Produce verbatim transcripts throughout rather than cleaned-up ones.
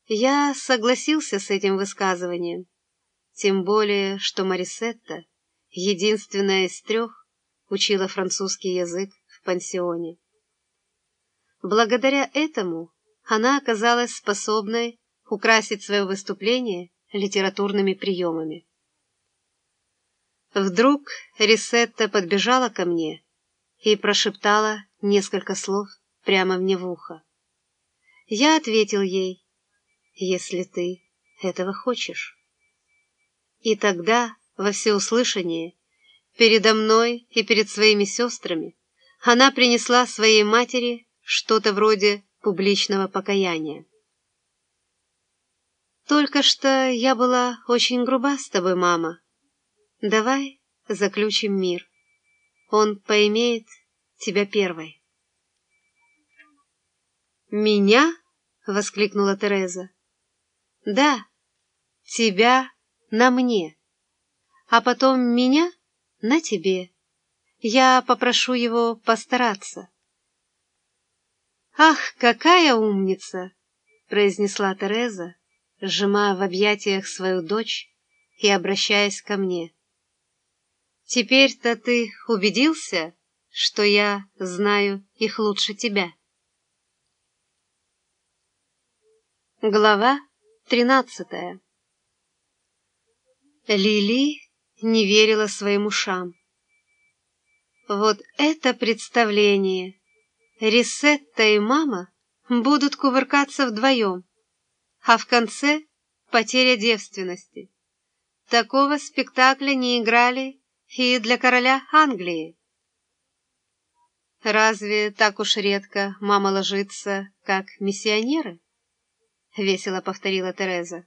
Я согласился с этим высказыванием, тем более, что Марисетта, единственная из трех, учила французский язык в пансионе. Благодаря этому она оказалась способной украсить свое выступление литературными приемами. Вдруг Рисетта подбежала ко мне и прошептала несколько слов прямо мне в ухо. Я ответил ей: «Если ты этого хочешь». И тогда, во всеуслышание, передо мной и перед своими сестрами, она принесла своей матери что-то вроде публичного покаяния. «Только что я была очень груба с тобой, мама. Давай заключим мир. Он поимеет тебя первой». «Меня?» — воскликнула Тереза. «Да, тебя на мне, а потом меня на тебе. Я попрошу его постараться». «Ах, какая умница!» — произнесла Тереза, сжимая в объятиях свою дочь и обращаясь ко мне. «Теперь-то ты убедился, что я знаю их лучше тебя?» Глава тринадцатая. Лили не верила своим ушам. Вот это представление! Рисетта и мама будут кувыркаться вдвоем, а в конце — потеря девственности. Такого спектакля не играли и для короля Англии. «Разве так уж редко мама ложится, как миссионеры?» — весело повторила Тереза.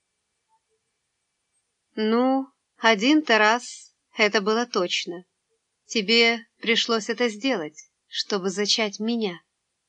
«Ну, один-то раз это было точно. Тебе пришлось это сделать, чтобы зачать меня».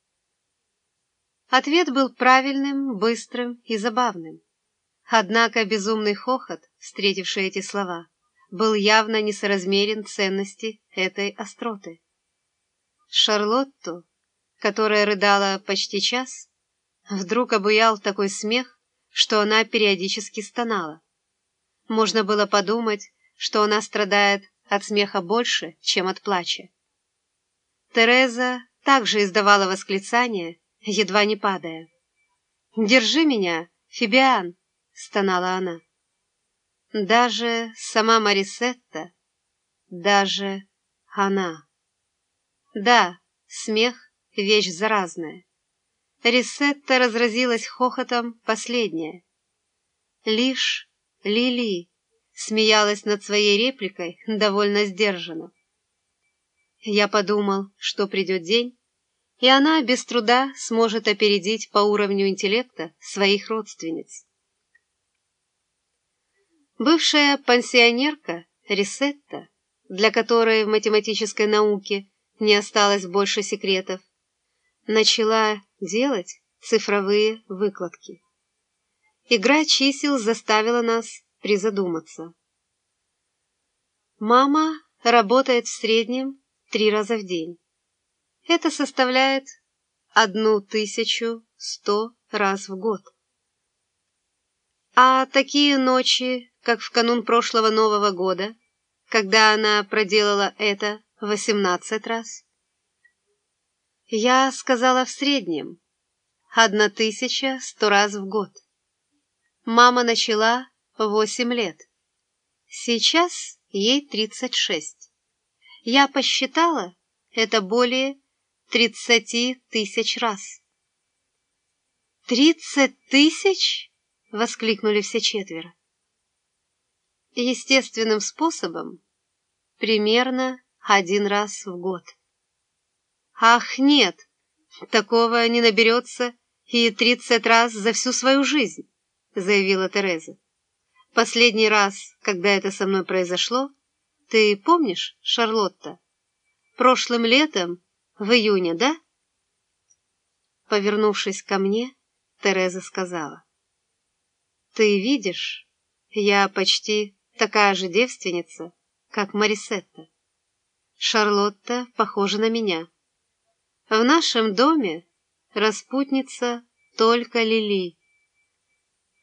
Ответ был правильным, быстрым и забавным. Однако безумный хохот, встретивший эти слова, был явно несоразмерен ценности этой остроты. Шарлотту, которая рыдала почти час, вдруг обуял такой смех, что она периодически стонала. Можно было подумать, что она страдает от смеха больше, чем от плача. Тереза также издавала восклицания, едва не падая. «Держи меня, Фебиан!» — стонала она. Даже сама Марисетта, даже она. Да, смех — вещь заразная. Рисетта разразилась хохотом последняя. Лишь Лили смеялась над своей репликой довольно сдержанно. Я подумал, что придет день, и она без труда сможет опередить по уровню интеллекта своих родственниц. Бывшая пансионерка Рисетта, для которой в математической науке не осталось больше секретов, начала делать цифровые выкладки. Игра чисел заставила нас призадуматься. Мама работает в среднем три раза в день. Это составляет одну тысячу сто раз в год. А такие ночи, как в канун прошлого Нового года, когда она проделала это восемнадцать раз? Я сказала в среднем одна тысяча сто раз в год. Мама начала восемь лет. Сейчас ей тридцать шесть. Я посчитала, это более тридцати тысяч раз. «Тридцать тысяч?» — воскликнули все четверо. Естественным способом примерно один раз в год. «Ах, нет, такого не наберется и тридцать раз за всю свою жизнь», — заявила Тереза. «Последний раз, когда это со мной произошло, ты помнишь, Шарлотта? Прошлым летом, в июне, да?» Повернувшись ко мне, Тереза сказала: «Ты видишь, я почти такая же девственница, как Марисетта. Шарлотта похожа на меня. В нашем доме распутница только Лили».